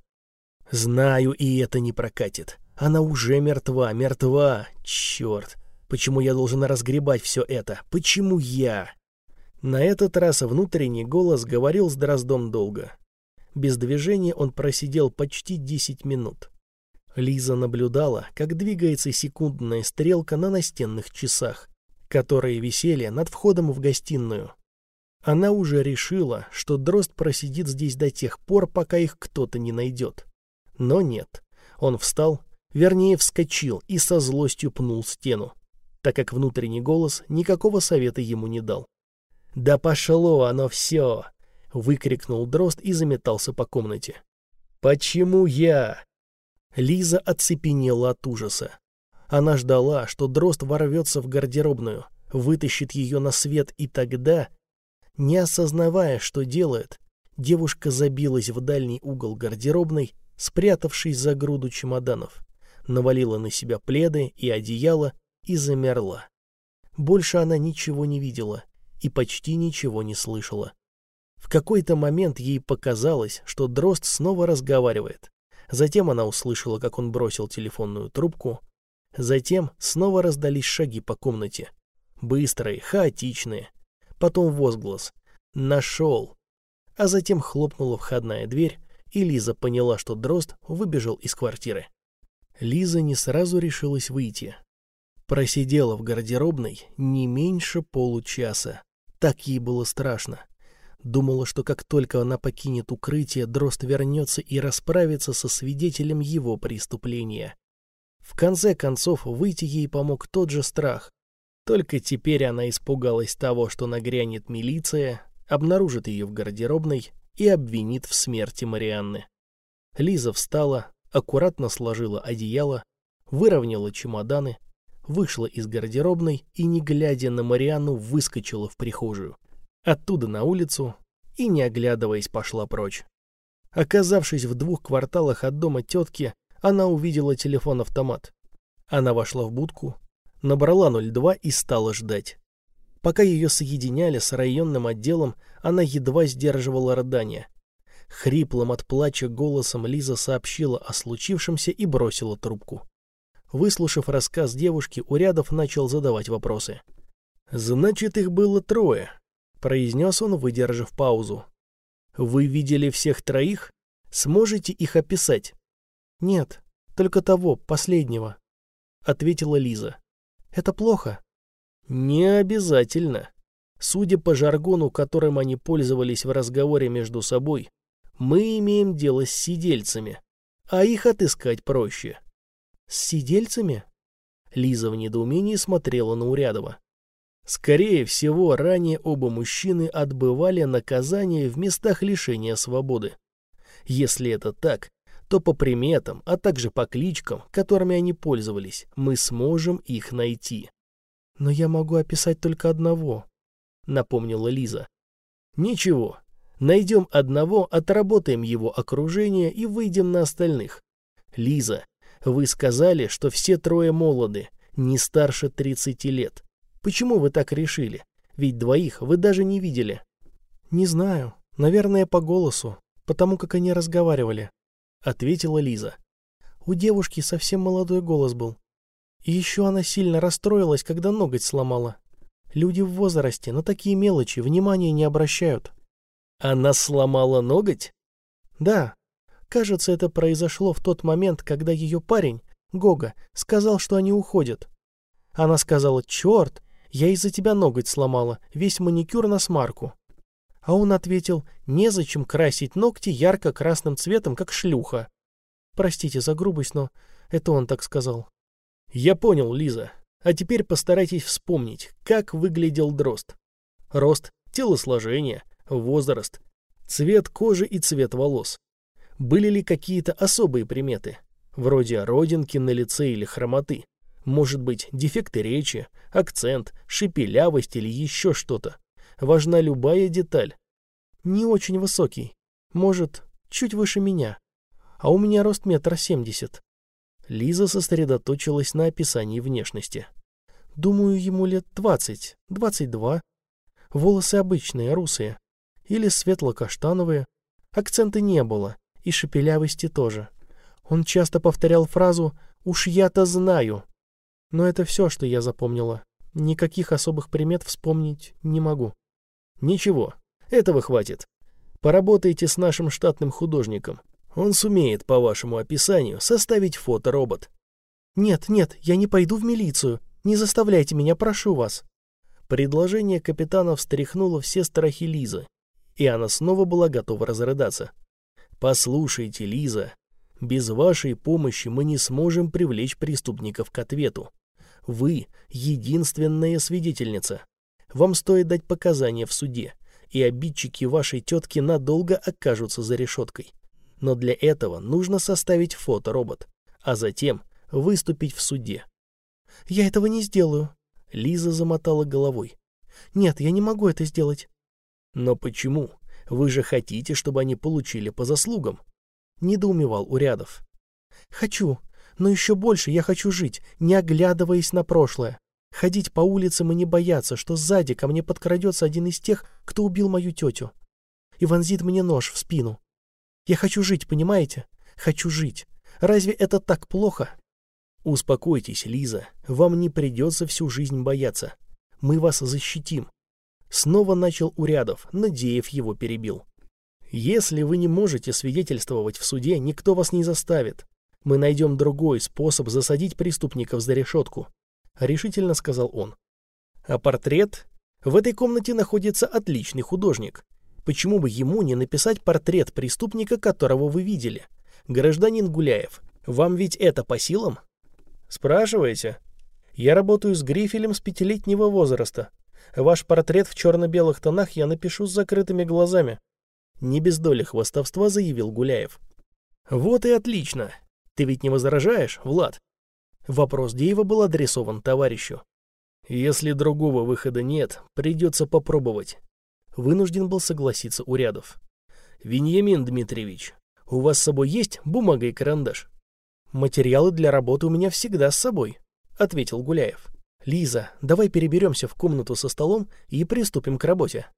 «Знаю, и это не прокатит. Она уже мертва, мертва. Черт, почему я должен разгребать все это? Почему я?» На этот раз внутренний голос говорил с Дроздом долго. Без движения он просидел почти десять минут. Лиза наблюдала, как двигается секундная стрелка на настенных часах, которые висели над входом в гостиную. Она уже решила, что Дрозд просидит здесь до тех пор, пока их кто-то не найдет. Но нет. Он встал, вернее вскочил и со злостью пнул стену, так как внутренний голос никакого совета ему не дал. «Да пошло оно все!» — выкрикнул Дрозд и заметался по комнате. «Почему я?» Лиза оцепенела от ужаса. Она ждала, что Дрозд ворвется в гардеробную, вытащит ее на свет, и тогда, не осознавая, что делает, девушка забилась в дальний угол гардеробной, спрятавшись за груду чемоданов, навалила на себя пледы и одеяло и замерла. Больше она ничего не видела и почти ничего не слышала. В какой-то момент ей показалось, что Дрозд снова разговаривает. Затем она услышала, как он бросил телефонную трубку. Затем снова раздались шаги по комнате. Быстрые, хаотичные. Потом возглас «Нашел!». А затем хлопнула входная дверь, и Лиза поняла, что Дрозд выбежал из квартиры. Лиза не сразу решилась выйти. Просидела в гардеробной не меньше получаса. Так ей было страшно. Думала, что как только она покинет укрытие, Дрозд вернется и расправится со свидетелем его преступления. В конце концов, выйти ей помог тот же страх. Только теперь она испугалась того, что нагрянет милиция, обнаружит ее в гардеробной и обвинит в смерти Марианны. Лиза встала, аккуратно сложила одеяло, выровняла чемоданы, вышла из гардеробной и, не глядя на Марианну, выскочила в прихожую. Оттуда на улицу и, не оглядываясь, пошла прочь. Оказавшись в двух кварталах от дома тетки, она увидела телефон-автомат. Она вошла в будку, набрала ноль два и стала ждать. Пока ее соединяли с районным отделом, она едва сдерживала рыдания. Хриплым от плача голосом Лиза сообщила о случившемся и бросила трубку. Выслушав рассказ девушки, Урядов начал задавать вопросы. «Значит, их было трое», — произнес он, выдержав паузу. «Вы видели всех троих? Сможете их описать?» «Нет, только того, последнего», — ответила Лиза. «Это плохо?» «Не обязательно. Судя по жаргону, которым они пользовались в разговоре между собой, мы имеем дело с сидельцами, а их отыскать проще». «С сидельцами?» Лиза в недоумении смотрела на Урядова. Скорее всего, ранее оба мужчины отбывали наказание в местах лишения свободы. Если это так, то по приметам, а также по кличкам, которыми они пользовались, мы сможем их найти. «Но я могу описать только одного», — напомнила Лиза. «Ничего, найдем одного, отработаем его окружение и выйдем на остальных. Лиза, вы сказали, что все трое молоды, не старше тридцати лет. Почему вы так решили? Ведь двоих вы даже не видели». «Не знаю. Наверное, по голосу, потому как они разговаривали», — ответила Лиза. «У девушки совсем молодой голос был. И еще она сильно расстроилась, когда ноготь сломала. Люди в возрасте на такие мелочи внимания не обращают». «Она сломала ноготь?» «Да. Кажется, это произошло в тот момент, когда ее парень, Гога, сказал, что они уходят. Она сказала: «Черт, я из-за тебя ноготь сломала, весь маникюр на смарку». А он ответил: «Незачем красить ногти ярко-красным цветом, как шлюха». Простите за грубость, но это он так сказал. «Я понял, Лиза. А теперь постарайтесь вспомнить, как выглядел дрозд. Рост, телосложение, возраст, цвет кожи и цвет волос. Были ли какие-то особые приметы, вроде родинки на лице или хромоты? Может быть, дефекты речи, акцент, шепелявость или еще что-то? Важна любая деталь». «Не очень высокий. Может, чуть выше меня. А у меня рост метр семьдесят». Лиза сосредоточилась на описании внешности. «Думаю, ему лет двадцать, двадцать два. Волосы обычные, русые. Или светло-каштановые. Акцента не было. И шепелявости тоже. Он часто повторял фразу «Уж я-то знаю». Но это все, что я запомнила. Никаких особых примет вспомнить не могу». «Ничего, этого хватит. Поработайте с нашим штатным художником. Он сумеет, по вашему описанию, составить фоторобот». «Нет, нет, я не пойду в милицию. Не заставляйте меня, прошу вас». Предложение капитана встряхнуло все страхи Лизы, и она снова была готова разрыдаться. «Послушайте, Лиза, без вашей помощи мы не сможем привлечь преступников к ответу. Вы — единственная свидетельница. Вам стоит дать показания в суде, и обидчики вашей тетки надолго окажутся за решеткой. Но для этого нужно составить фоторобот, а затем выступить в суде». «Я этого не сделаю», — Лиза замотала головой. «Нет, я не могу это сделать». «Но почему? Вы же хотите, чтобы они получили по заслугам?» — недоумевал Урядов. «Хочу, но еще больше я хочу жить, не оглядываясь на прошлое. Ходить по улицам и не бояться, что сзади ко мне подкрадется один из тех, кто убил мою тетю, и вонзит мне нож в спину. Я хочу жить, понимаете? Хочу жить. Разве это так плохо?» «Успокойтесь, Лиза, вам не придется всю жизнь бояться. Мы вас защитим». Снова начал Урядов, но Деев его перебил. «Если вы не можете свидетельствовать в суде, никто вас не заставит. Мы найдем другой способ засадить преступников за решетку», — решительно сказал он. «А портрет? В этой комнате находится отличный художник. Почему бы ему не написать портрет преступника, которого вы видели? Гражданин Гуляев, вам ведь это по силам?» «Спрашиваете? Я работаю с грифелем с пятилетнего возраста. Ваш портрет в черно-белых тонах я напишу с закрытыми глазами», — не без доли хвастовства заявил Гуляев. «Вот и отлично. Ты ведь не возражаешь, Влад?» Вопрос Деева был адресован товарищу. «Если другого выхода нет, придется попробовать», — вынужден был согласиться Урядов. «Веньямин Дмитриевич, У вас с собой есть бумага и карандаш? Материалы для работы у меня всегда с собой, ответил Гуляев. Лиза, давай переберемся в комнату со столом и приступим к работе.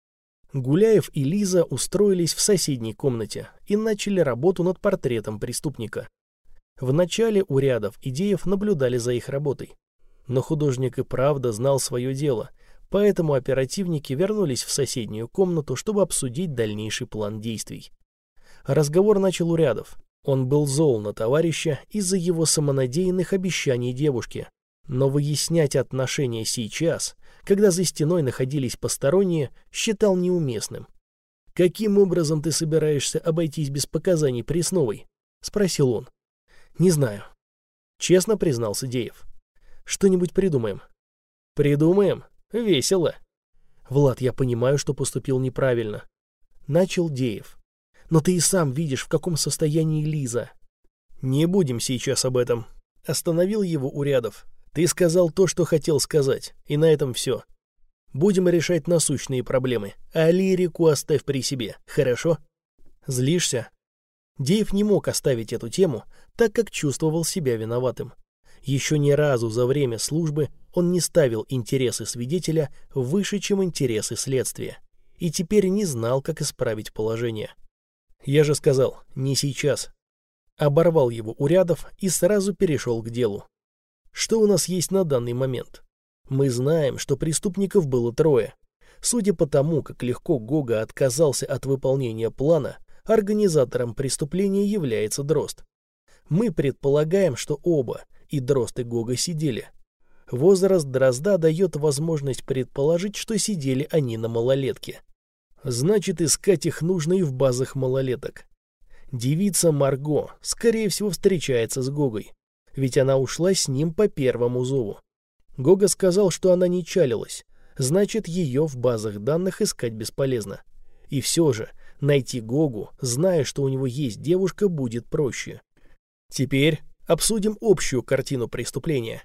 Гуляев и Лиза устроились в соседней комнате и начали работу над портретом преступника. Вначале Урядов и Деев наблюдали за их работой. Но художник и правда знал свое дело, поэтому оперативники вернулись в соседнюю комнату, чтобы обсудить дальнейший план действий. Разговор начал Урядов. Он был зол на товарища из-за его самонадеянных обещаний девушке. Но выяснять отношения сейчас, когда за стеной находились посторонние, считал неуместным. «Каким образом ты собираешься обойтись без показаний Пресновой?» — спросил он. «Не знаю», — честно признался Деев. «Что-нибудь придумаем». «Придумаем? Весело». «Влад, я понимаю, что поступил неправильно». Начал Деев. «Но ты и сам видишь, в каком состоянии Лиза». «Не будем сейчас об этом», — остановил его Урядов. «Ты сказал то, что хотел сказать, и на этом все. Будем решать насущные проблемы, а лирику оставь при себе, хорошо?» «Злишься?» Деев не мог оставить эту тему, так как чувствовал себя виноватым. Еще ни разу за время службы он не ставил интересы свидетеля выше, чем интересы следствия, и теперь не знал, как исправить положение. «Я же сказал, не сейчас». Оборвал его Урядов и сразу перешел к делу. Что у нас есть на данный момент? Мы знаем, что преступников было трое. Судя по тому, как легко Гога отказался от выполнения плана, организатором преступления является Дрозд. Мы предполагаем, что оба, и Дрозд, и Гога, сидели. Возраст Дрозда дает возможность предположить, что сидели они на малолетке. Значит, искать их нужно и в базах малолеток. Девица Марго, скорее всего, встречается с Гогой, ведь она ушла с ним по первому зову. Гога сказал, что она не чалилась, значит, ее в базах данных искать бесполезно. И все же, найти Гогу, зная, что у него есть девушка, будет проще. Теперь обсудим общую картину преступления.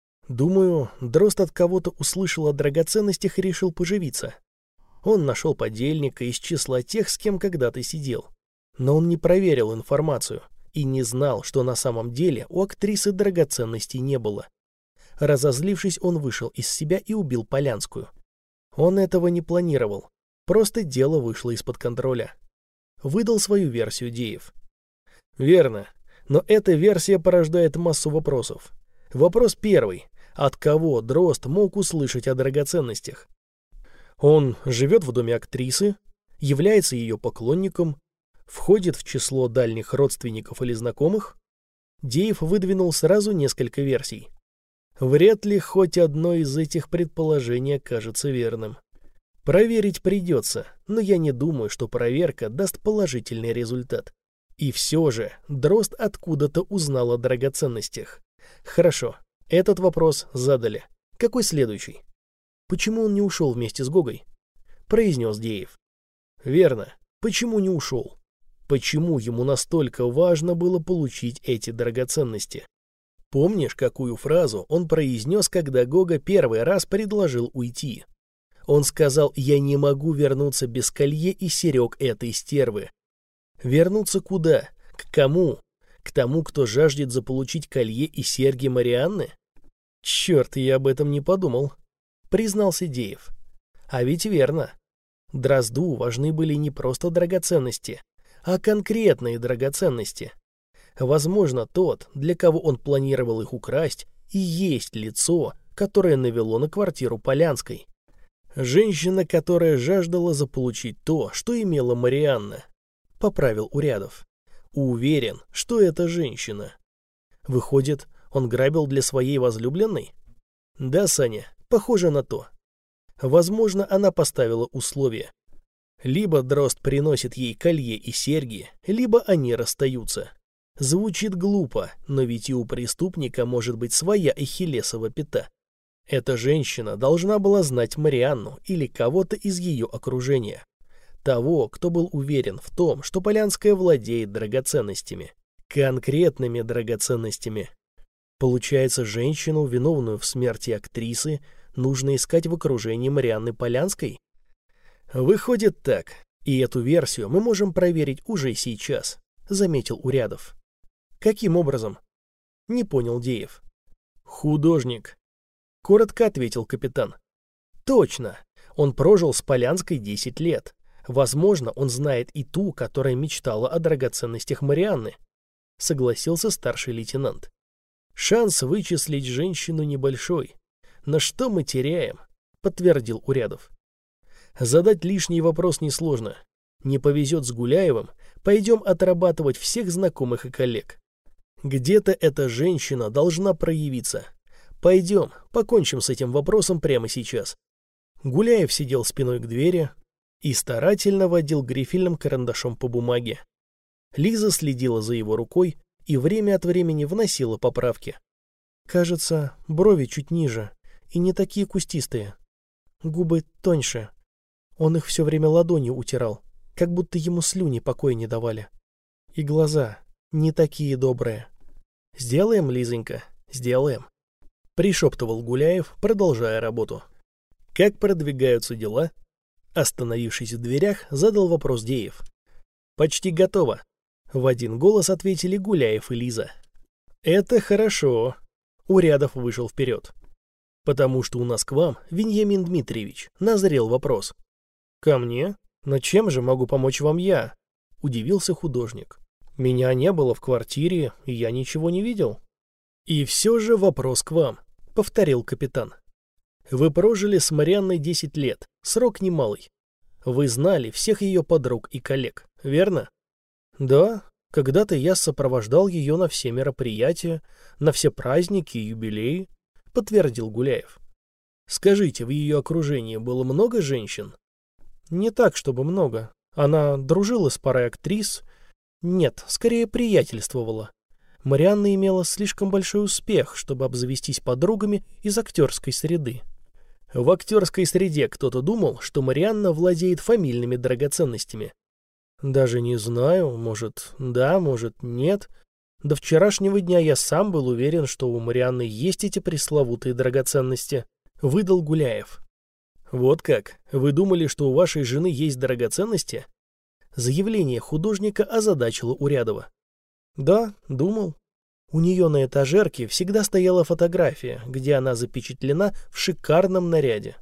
Думаю, Дрозд от кого-то услышал о драгоценностях и решил поживиться. Он нашел подельника из числа тех, с кем когда-то сидел. Но он не проверил информацию и не знал, что на самом деле у актрисы драгоценностей не было. Разозлившись, он вышел из себя и убил Полянскую. Он этого не планировал, просто дело вышло из-под контроля. Выдал свою версию Деев. Верно, но эта версия порождает массу вопросов. Вопрос первый. От кого Дрозд мог услышать о драгоценностях? Он живет в доме актрисы, является ее поклонником, входит в число дальних родственников или знакомых? Деев выдвинул сразу несколько версий. Вряд ли хоть одно из этих предположений окажется верным. Проверить придется, но я не думаю, что проверка даст положительный результат. И все же Дрозд откуда-то узнал о драгоценностях. Хорошо, этот вопрос задали. Какой следующий? Почему он не ушел вместе с Гогой? Произнес Деев. Верно, почему не ушел? Почему ему настолько важно было получить эти драгоценности? Помнишь, какую фразу он произнес, когда Гога первый раз предложил уйти? Он сказал: «Я не могу вернуться без колье и серег этой стервы». Вернуться куда? К кому? К тому, кто жаждет заполучить колье и серьги Марианны? Черт, я об этом не подумал, признался Деев. А ведь верно. Дрозду важны были не просто драгоценности, а конкретные драгоценности. Возможно, тот, для кого он планировал их украсть, и есть лицо, которое навело на квартиру Полянской. Женщина, которая жаждала заполучить то, что имела Марианна, поправил Урядов. Уверен, что это женщина. Выходит, он грабил для своей возлюбленной? Да, Саня, похоже на то. Возможно, она поставила условие. Либо Дрозд приносит ей колье и серьги, либо они расстаются. Звучит глупо, но ведь и у преступника может быть своя ахиллесова пята. Эта женщина должна была знать Марианну или кого-то из ее окружения. Того, кто был уверен в том, что Полянская владеет драгоценностями. Конкретными драгоценностями. Получается, женщину, виновную в смерти актрисы, нужно искать в окружении Марианны Полянской? Выходит так, и эту версию мы можем проверить уже сейчас. заметил Урядов. Каким образом? Не понял Деев. Художник, коротко ответил капитан. Точно, он прожил с Полянской десять лет. Возможно, он знает и ту, которая мечтала о драгоценностях Марианны, согласился старший лейтенант. Шанс вычислить женщину небольшой. Но что мы теряем? Подтвердил Урядов. Задать лишний вопрос несложно. Не повезет с Гуляевым, пойдем отрабатывать всех знакомых и коллег. Где-то эта женщина должна проявиться. Пойдем, покончим с этим вопросом прямо сейчас. Гуляев сидел спиной к двери и старательно водил грифельным карандашом по бумаге. Лиза следила за его рукой и время от времени вносила поправки. Кажется, брови чуть ниже и не такие кустистые. Губы тоньше. Он их все время ладонью утирал, как будто ему слюни покоя не давали. И глаза не такие добрые. «Сделаем, Лизонька, сделаем», — пришептывал Гуляев, продолжая работу. «Как продвигаются дела?» Остановившись в дверях, задал вопрос Деев. «Почти готово», — в один голос ответили Гуляев и Лиза. «Это хорошо», — Урядов вышел вперед. «Потому что у нас к вам, Веньямин Дмитриевич, назрел вопрос». «Ко мне? Но чем же могу помочь вам я?» — удивился художник. «Меня не было в квартире, и я ничего не видел». «И все же вопрос к вам», — повторил капитан. «Вы прожили с Марианной десять лет, срок немалый. Вы знали всех ее подруг и коллег, верно?» «Да, когда-то я сопровождал ее на все мероприятия, на все праздники и юбилеи», — подтвердил Гуляев. «Скажите, в ее окружении было много женщин?» «Не так, чтобы много. Она дружила с парой актрис. Нет, скорее приятельствовала. Марианна имела слишком большой успех, чтобы обзавестись подругами из актерской среды». «В актерской среде кто-то думал, что Марианна владеет фамильными драгоценностями?» «Даже не знаю. Может, да, может, нет. До вчерашнего дня я сам был уверен, что у Марианны есть эти пресловутые драгоценности», — выдал Гуляев. «Вот как? Вы думали, что у вашей жены есть драгоценности?» Заявление художника озадачило Урядова. «Да, думал. У нее на этажерке всегда стояла фотография, где она запечатлена в шикарном наряде.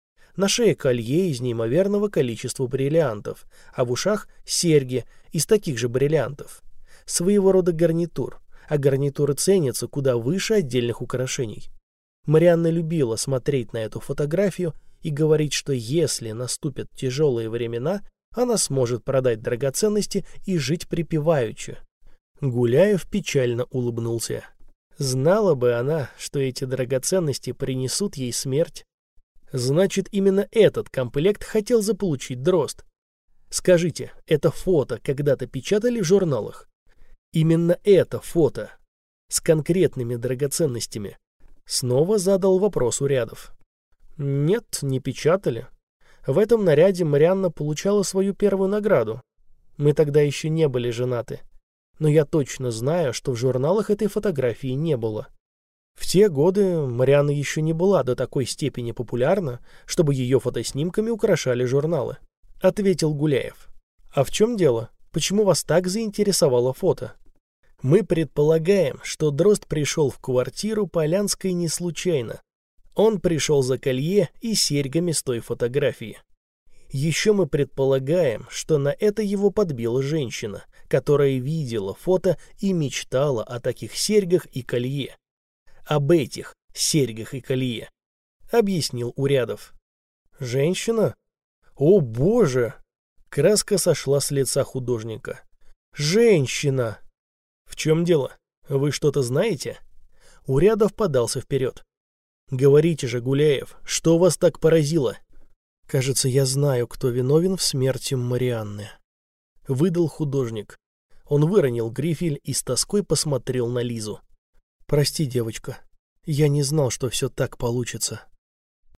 На шее колье из неимоверного количества бриллиантов, а в ушах серьги из таких же бриллиантов. Своего рода гарнитур, а гарнитуры ценятся куда выше отдельных украшений. Марианна любила смотреть на эту фотографию и говорить, что если наступят тяжелые времена, она сможет продать драгоценности и жить припеваючи». Гуляев печально улыбнулся. Знала бы она, что эти драгоценности принесут ей смерть. Значит, именно этот комплект хотел заполучить Дрозд. Скажите, это фото когда-то печатали в журналах? Именно это фото. С конкретными драгоценностями. Снова задал вопрос Урядов. Нет, не печатали. В этом наряде Марианна получала свою первую награду. Мы тогда еще не были женаты. Но я точно знаю, что в журналах этой фотографии не было. В те годы Марианна еще не была до такой степени популярна, чтобы ее фотоснимками украшали журналы, — ответил Гуляев. А в чем дело? Почему вас так заинтересовало фото? Мы предполагаем, что Дрозд пришел в квартиру Полянской не случайно. Он пришел за колье и серьгами с той фотографии. Еще мы предполагаем, что на это его подбила женщина, которая видела фото и мечтала о таких серьгах и колье. Об этих серьгах и колье, — объяснил Урядов. Женщина? О, боже! Краска сошла с лица художника. Женщина! В чем дело? Вы что-то знаете? Урядов подался вперед. Говорите же, Гуляев, что вас так поразило? Кажется, я знаю, кто виновен в смерти Марианны. Выдал художник. Он выронил грифель и с тоской посмотрел на Лизу. Прости, девочка, я не знал, что все так получится.